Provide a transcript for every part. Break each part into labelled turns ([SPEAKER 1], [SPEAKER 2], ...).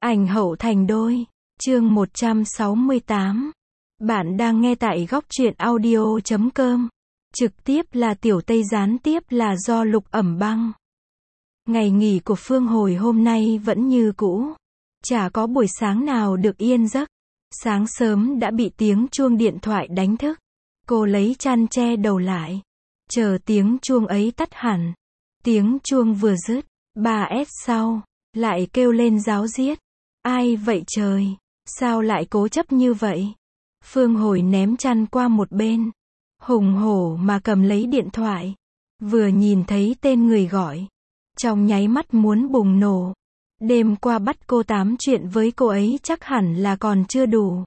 [SPEAKER 1] Ảnh hậu thành đôi. Chương 168. Bạn đang nghe tại góc truyện audio.com. Trực tiếp là Tiểu Tây, gián tiếp là do Lục Ẩm Băng. Ngày nghỉ của Phương Hồi hôm nay vẫn như cũ. Chả có buổi sáng nào được yên giấc. Sáng sớm đã bị tiếng chuông điện thoại đánh thức. Cô lấy chăn che đầu lại. Chờ tiếng chuông ấy tắt hẳn. Tiếng chuông vừa dứt, 3S sau, lại kêu lên ráo riết. Ai vậy trời? Sao lại cố chấp như vậy? Phương Hồi ném chăn qua một bên. Hùng hổ mà cầm lấy điện thoại. Vừa nhìn thấy tên người gọi. Trong nháy mắt muốn bùng nổ. Đêm qua bắt cô tám chuyện với cô ấy chắc hẳn là còn chưa đủ.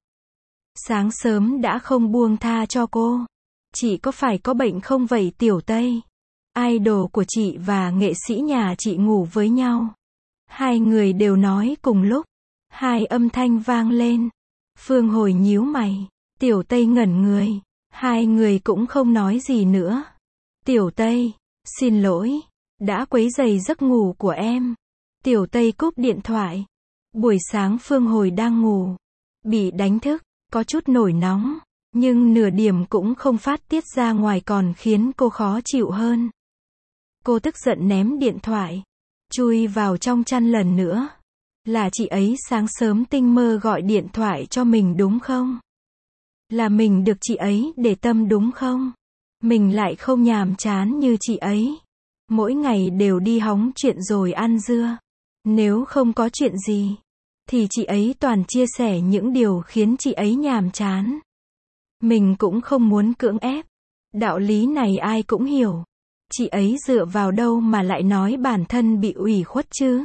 [SPEAKER 1] Sáng sớm đã không buông tha cho cô. Chị có phải có bệnh không vậy Tiểu Tây? Idol của chị và nghệ sĩ nhà chị ngủ với nhau. Hai người đều nói cùng lúc. Hai âm thanh vang lên. Phương Hồi nhíu mày. Tiểu Tây ngẩn người. Hai người cũng không nói gì nữa. Tiểu Tây, xin lỗi, đã quấy rầy giấc ngủ của em. Tiểu Tây cúp điện thoại. Buổi sáng Phương Hồi đang ngủ. Bị đánh thức, có chút nổi nóng. Nhưng nửa điểm cũng không phát tiết ra ngoài còn khiến cô khó chịu hơn. Cô tức giận ném điện thoại. Chui vào trong chăn lần nữa. Là chị ấy sáng sớm tinh mơ gọi điện thoại cho mình đúng không? Là mình được chị ấy để tâm đúng không? Mình lại không nhàm chán như chị ấy. Mỗi ngày đều đi hóng chuyện rồi ăn dưa. Nếu không có chuyện gì, thì chị ấy toàn chia sẻ những điều khiến chị ấy nhàm chán. Mình cũng không muốn cưỡng ép. Đạo lý này ai cũng hiểu. Chị ấy dựa vào đâu mà lại nói bản thân bị ủy khuất chứ?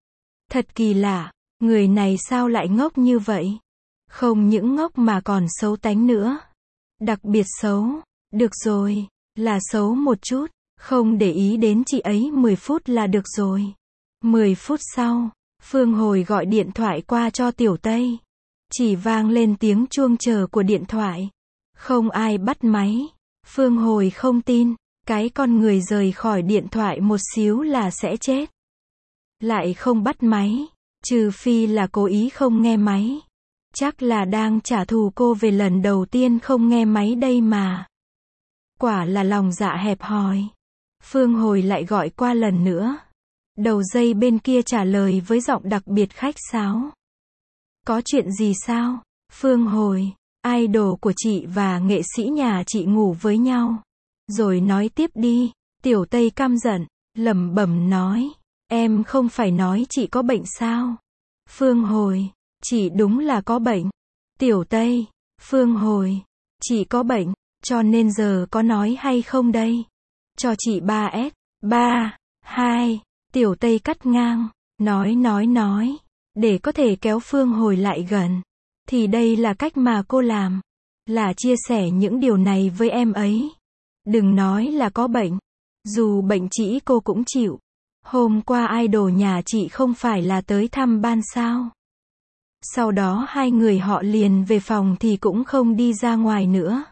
[SPEAKER 1] Thật kỳ lạ, người này sao lại ngốc như vậy? Không những ngốc mà còn xấu tánh nữa. Đặc biệt xấu. Được rồi, là xấu một chút, không để ý đến chị ấy 10 phút là được rồi. 10 phút sau, Phương Hồi gọi điện thoại qua cho Tiểu Tây. Chỉ vang lên tiếng chuông chờ của điện thoại. Không ai bắt máy. Phương Hồi không tin, cái con người rời khỏi điện thoại một xíu là sẽ chết. Lại không bắt máy, trừ phi là cố ý không nghe máy. Chắc là đang trả thù cô về lần đầu tiên không nghe máy đây mà. Quả là lòng dạ hẹp hòi. Phương Hồi lại gọi qua lần nữa. Đầu dây bên kia trả lời với giọng đặc biệt khách sáo. Có chuyện gì sao? Phương Hồi, idol của chị và nghệ sĩ nhà chị ngủ với nhau. Rồi nói tiếp đi. Tiểu Tây căm giận, lẩm bẩm nói. Em không phải nói chị có bệnh sao? Phương Hồi, chị đúng là có bệnh. Tiểu Tây, Phương Hồi, chị có bệnh, cho nên giờ có nói hay không đây? Cho chị 3S, 3, 2, Tiểu Tây cắt ngang, nói, để có thể kéo Phương Hồi lại gần. Thì đây là cách mà cô làm, là chia sẻ những điều này với em ấy. Đừng nói là có bệnh, dù bệnh trĩ cô cũng chịu. Hôm qua idol nhà chị không phải là tới thăm ban sao? Sau đó hai người họ liền về phòng thì cũng không đi ra ngoài nữa.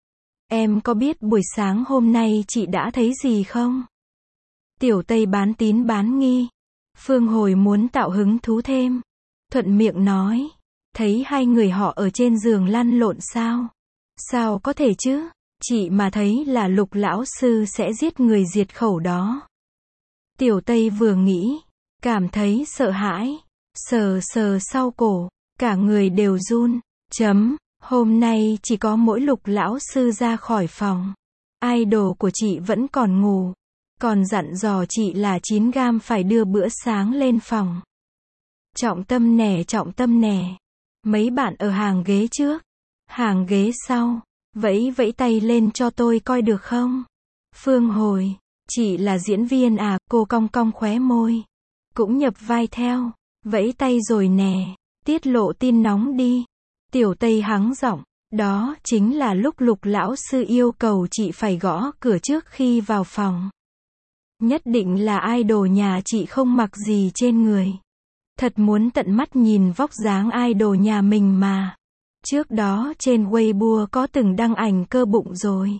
[SPEAKER 1] Em có biết buổi sáng hôm nay chị đã thấy gì không? Tiểu Tây bán tín bán nghi. Phương Hồi muốn tạo hứng thú thêm. Thuận miệng nói. Thấy hai người họ ở trên giường lăn lộn sao? Sao có thể chứ? Chị mà thấy là Lục lão sư sẽ giết người diệt khẩu đó. Tiểu Tây vừa nghĩ, cảm thấy sợ hãi. Sờ sau cổ, cả người đều run. Hôm nay chỉ có mỗi Lục lão sư ra khỏi phòng. Idol của chị vẫn còn ngủ. Còn dặn dò chị là 9 gam phải đưa bữa sáng lên phòng. Trọng tâm nè. Mấy bạn ở hàng ghế trước, hàng ghế sau, vẫy tay lên cho tôi coi được không? Phương Hồi, chị là diễn viên à? Cô cong cong khóe môi. Cũng nhập vai theo. Vẫy tay rồi nè. Tiết lộ tin nóng đi. Tiểu Tây hắng giọng. Đó chính là lúc Lục lão sư yêu cầu chị phải gõ cửa trước khi vào phòng. Nhất định là idol nhà chị không mặc gì trên người. Thật muốn tận mắt nhìn vóc dáng idol nhà mình mà. Trước đó trên Weibo có từng đăng ảnh cơ bụng rồi.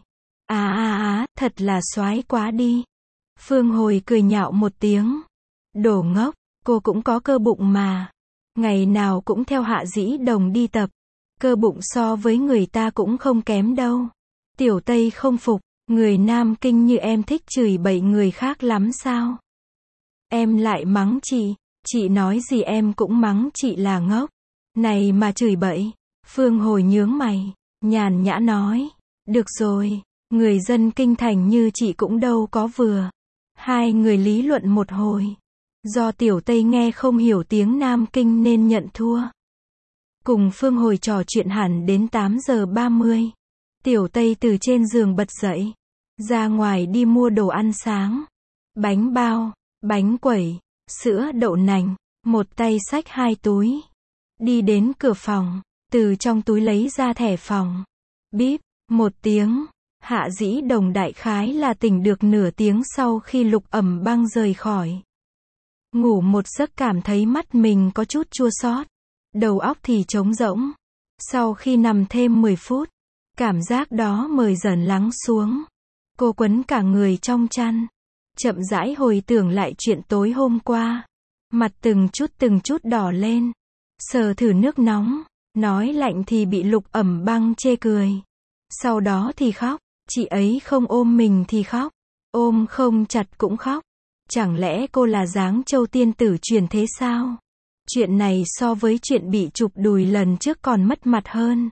[SPEAKER 1] Thật là soái quá đi. Phương Hồi cười nhạo một tiếng. Đồ ngốc, cô cũng có cơ bụng mà. Ngày nào cũng theo Hạ Dĩ Đồng đi tập. Cơ bụng so với người ta cũng không kém đâu. Tiểu Tây không phục, người Nam Kinh như em thích chửi bậy người khác lắm sao? Em lại mắng chị nói gì em cũng mắng chị là ngốc. Này mà chửi bậy. Phương Hồi nhướng mày, nhàn nhã nói, được rồi, người dân kinh thành như chị cũng đâu có vừa. Hai người lý luận một hồi. Do Tiểu Tây nghe không hiểu tiếng Nam Kinh nên nhận thua. Cùng Phương Hồi trò chuyện hẳn đến 8 giờ 30. Tiểu Tây từ trên giường bật dậy, ra ngoài đi mua đồ ăn sáng. Bánh bao, bánh quẩy, sữa đậu nành, một tay xách 2 túi. Đi đến cửa phòng, từ trong túi lấy ra thẻ phòng. Bíp, một tiếng, Hạ Dĩ Đồng đại khái là tỉnh được nửa tiếng sau khi Lục Ẩm Băng rời khỏi. Ngủ một giấc cảm thấy mắt mình có chút chua xót, đầu óc thì trống rỗng. Sau khi nằm thêm 10 phút, cảm giác đó mời dần lắng xuống. Cô quấn cả người trong chăn, chậm rãi hồi tưởng lại chuyện tối hôm qua. Mặt từng chút đỏ lên. Sờ thử nước nóng, nói lạnh thì bị Lục Ẩm Băng chê cười. Sau đó thì khóc, chị ấy không ôm mình thì khóc, ôm không chặt cũng khóc. Chẳng lẽ cô là dáng châu tiên tử truyền thế sao? Chuyện này so với chuyện bị chụp đùi lần trước còn mất mặt hơn.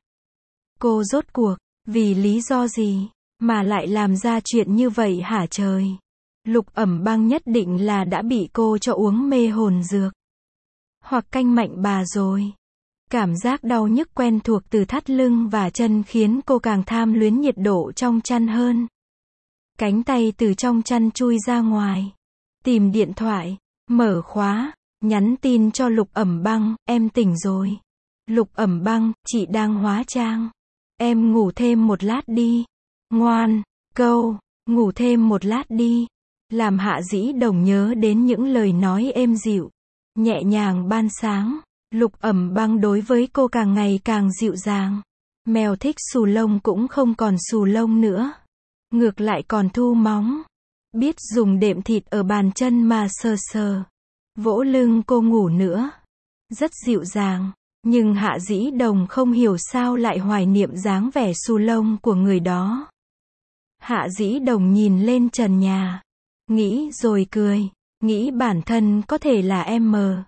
[SPEAKER 1] Cô rốt cuộc, vì lý do gì, mà lại làm ra chuyện như vậy hả trời? Lục Ẩm Băng nhất định là đã bị cô cho uống mê hồn dược. Hoặc canh mạnh bà rồi. Cảm giác đau nhức quen thuộc từ thắt lưng và chân khiến cô càng tham luyến nhiệt độ trong chăn hơn. Cánh tay từ trong chăn chui ra ngoài. Tìm điện thoại, mở khóa, nhắn tin cho Lục Ẩm Băng, em tỉnh rồi. Lục Ẩm Băng, chị đang hóa trang. Em ngủ thêm một lát đi. Ngoan, câu, ngủ thêm một lát đi. Làm Hạ Dĩ Đồng nhớ đến những lời nói êm dịu, nhẹ nhàng ban sáng. Lục Ẩm Băng đối với cô càng ngày càng dịu dàng. Mèo thích xù lông cũng không còn xù lông nữa. Ngược lại còn thu móng. Biết dùng đệm thịt ở bàn chân mà sờ sờ. Vỗ lưng cô ngủ nữa. Rất dịu dàng. Nhưng Hạ Dĩ Đồng không hiểu sao lại hoài niệm dáng vẻ xù lông của người đó. Hạ Dĩ Đồng nhìn lên trần nhà. Nghĩ rồi cười. Nghĩ bản thân có thể là em mờ.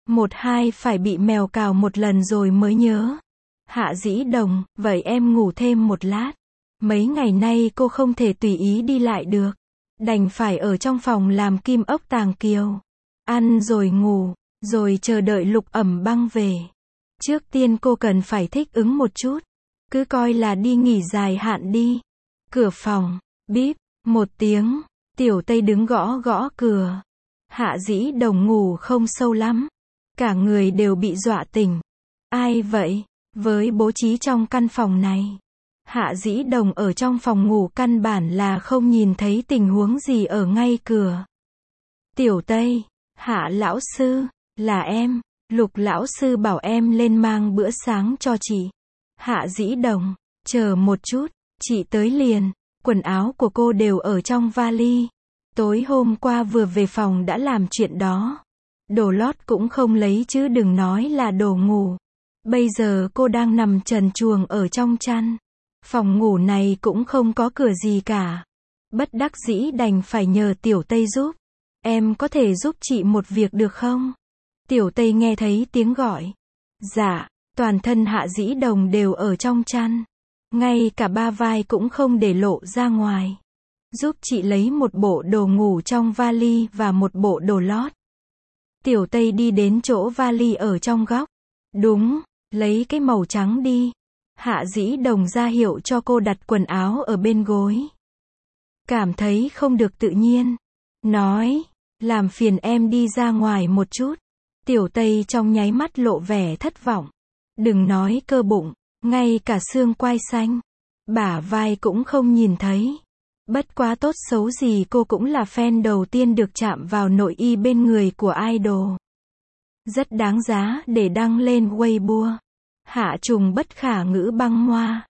[SPEAKER 1] 1-2 phải bị mèo cào một lần rồi mới nhớ. Hạ Dĩ Đồng, vậy em ngủ thêm một lát. Mấy ngày nay cô không thể tùy ý đi lại được. Đành phải ở trong phòng làm kim ốc tàng kiều. Ăn rồi ngủ, rồi chờ đợi Lục Ẩm Băng về. Trước tiên cô cần phải thích ứng một chút. Cứ coi là đi nghỉ dài hạn đi. Cửa phòng, bíp, một tiếng. Tiểu Tây đứng gõ gõ cửa. Hạ Dĩ Đồng ngủ không sâu lắm. Cả người đều bị dọa tỉnh. Ai vậy? Với bố trí trong căn phòng này, Hạ Dĩ Đồng ở trong phòng ngủ căn bản là không nhìn thấy tình huống gì ở ngay cửa. Tiểu Tây, Hạ lão sư, là em. Lục lão sư bảo em lên mang bữa sáng cho chị. Hạ Dĩ Đồng, chờ một chút, chị tới liền. Quần áo của cô đều ở trong vali. Tối hôm qua vừa về phòng đã làm chuyện đó. Đồ lót cũng không lấy chứ đừng nói là đồ ngủ. Bây giờ cô đang nằm trần truồng ở trong chăn. Phòng ngủ này cũng không có cửa gì cả. Bất đắc dĩ đành phải nhờ Tiểu Tây giúp. Em có thể giúp chị một việc được không? Tiểu Tây nghe thấy tiếng gọi. Dạ, toàn thân Hạ Dĩ Đồng đều ở trong chăn. Ngay cả ba vai cũng không để lộ ra ngoài. Giúp chị lấy một bộ đồ ngủ trong vali và một bộ đồ lót. Tiểu Tây đi đến chỗ vali ở trong góc. Đúng, lấy cái màu trắng đi. Hạ Dĩ Đồng ra hiệu cho cô đặt quần áo ở bên gối. Cảm thấy không được tự nhiên. Nói, làm phiền em đi ra ngoài một chút. Tiểu Tây trong nháy mắt lộ vẻ thất vọng. Đừng nói cơ bụng, ngay cả xương quai xanh, bả vai cũng không nhìn thấy. Bất quá tốt xấu gì cô cũng là fan đầu tiên được chạm vào nội y bên người của idol. Rất đáng giá để đăng lên Weibo. Hạ Trùng bất khả ngữ băng hoa.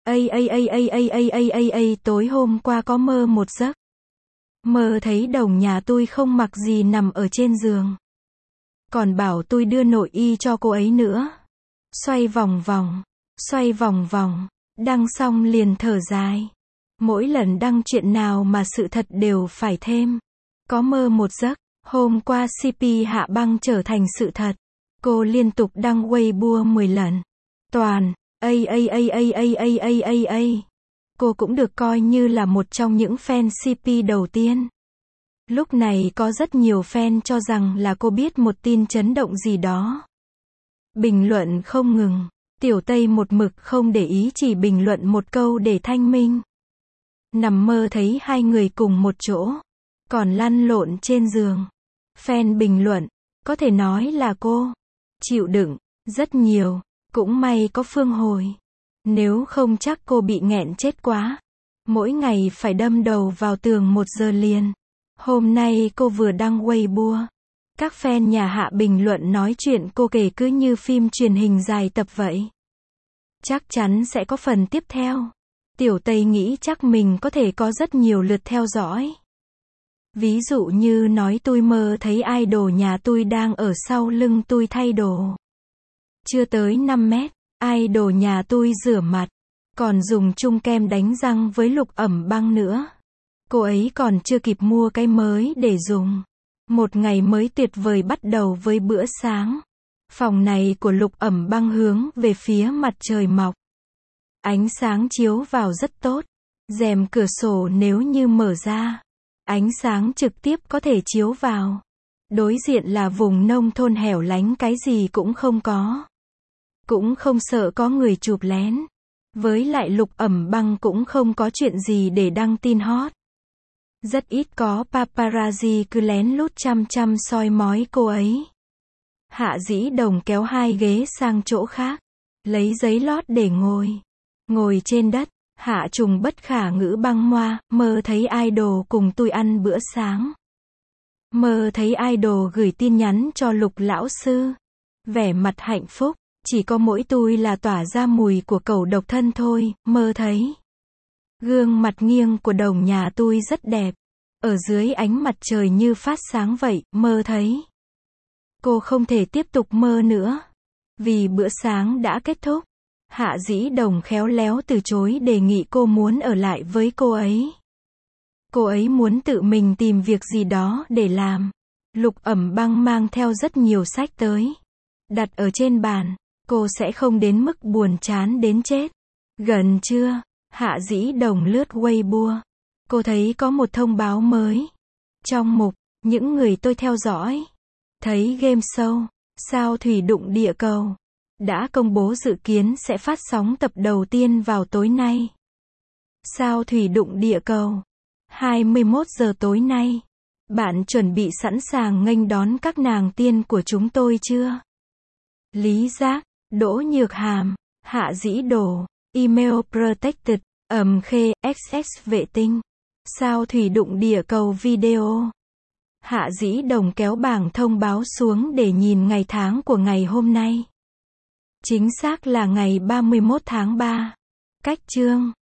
[SPEAKER 1] Tối hôm qua có mơ một giấc. Mơ thấy đồng nhà tôi không mặc gì nằm ở trên giường. Còn bảo tôi đưa nội y cho cô ấy nữa. Xoay vòng vòng, đăng xong liền thở dài. Mỗi lần đăng chuyện nào mà sự thật đều phải thêm. Có mơ một giấc, hôm qua CP Hạ Băng trở thành sự thật. Cô liên tục đăng Weibo 10 lần. Toàn, a. Cô cũng được coi như là một trong những fan CP đầu tiên. Lúc này có rất nhiều fan cho rằng là cô biết một tin chấn động gì đó. Bình luận không ngừng. Tiểu Tây một mực không để ý, chỉ bình luận một câu để thanh minh. Nằm mơ thấy hai người cùng một chỗ, còn lăn lộn trên giường. Fan bình luận, có thể nói là cô chịu đựng rất nhiều, cũng may có Phương Hồi. Nếu không chắc cô bị nghẹn chết quá. Mỗi ngày phải đâm đầu vào tường 1 giờ liền. Hôm nay cô vừa đăng Weibo. Các fan nhà Hạ bình luận nói chuyện cô kể cứ như phim truyền hình dài tập vậy. Chắc chắn sẽ có phần tiếp theo. Tiểu Tây nghĩ chắc mình có thể có rất nhiều lượt theo dõi. Ví dụ như nói tôi mơ thấy idol nhà tôi đang ở sau lưng tôi thay đồ. Chưa tới 5 mét, idol nhà tôi rửa mặt, còn dùng chung kem đánh răng với Lục Ẩm Băng nữa. Cô ấy còn chưa kịp mua cái mới để dùng. Một ngày mới tuyệt vời bắt đầu với bữa sáng. Phòng này của Lục Ẩm Băng hướng về phía mặt trời mọc. Ánh sáng chiếu vào rất tốt. Rèm cửa sổ nếu như mở ra, ánh sáng trực tiếp có thể chiếu vào. Đối diện là vùng nông thôn hẻo lánh, cái gì cũng không có. Cũng không sợ có người chụp lén. Với lại Lục Ẩm Băng cũng không có chuyện gì để đăng tin hot. Rất ít có paparazzi cứ lén lút chăm soi mói cô ấy. Hạ Dĩ Đồng kéo 2 ghế sang chỗ khác, lấy giấy lót để ngồi. Ngồi trên đất, Hạ Trùng bất khả ngữ băng moa, mơ thấy idol cùng tôi ăn bữa sáng. Mơ thấy idol gửi tin nhắn cho Lục lão sư. Vẻ mặt hạnh phúc, chỉ có mỗi tôi là tỏa ra mùi của cẩu độc thân thôi. Mơ thấy gương mặt nghiêng của Đồng nhà tôi rất đẹp. Ở dưới ánh mặt trời như phát sáng vậy. Mơ thấy cô không thể tiếp tục mơ nữa, vì bữa sáng đã kết thúc. Hạ Dĩ Đồng khéo léo từ chối đề nghị cô muốn ở lại với cô ấy. Cô ấy muốn tự mình tìm việc gì đó để làm. Lục Ẩm Băng mang theo rất nhiều sách tới, đặt ở trên bàn. Cô sẽ không đến mức buồn chán đến chết. Gần trưa, Hạ Dĩ Đồng lướt Weibo. Cô thấy có một thông báo mới. Trong mục, những người tôi theo dõi, thấy game show, Sao Thủy Đụng Địa Cầu đã công bố dự kiến sẽ phát sóng tập đầu tiên vào tối nay. Sao Thủy Đụng Địa Cầu, 21 giờ tối nay. Bạn chuẩn bị sẵn sàng nghênh đón các nàng tiên của chúng tôi chưa? Lý Giác, Đỗ Nhược Hàm, Hạ Dĩ Đồ, Email Protected, Khê, XX Vệ Tinh. Sao Thủy Đụng Địa Cầu video. Hạ Dĩ Đồng kéo bảng thông báo xuống để nhìn ngày tháng của ngày hôm nay. Chính xác là ngày 31 tháng 3. Cách chương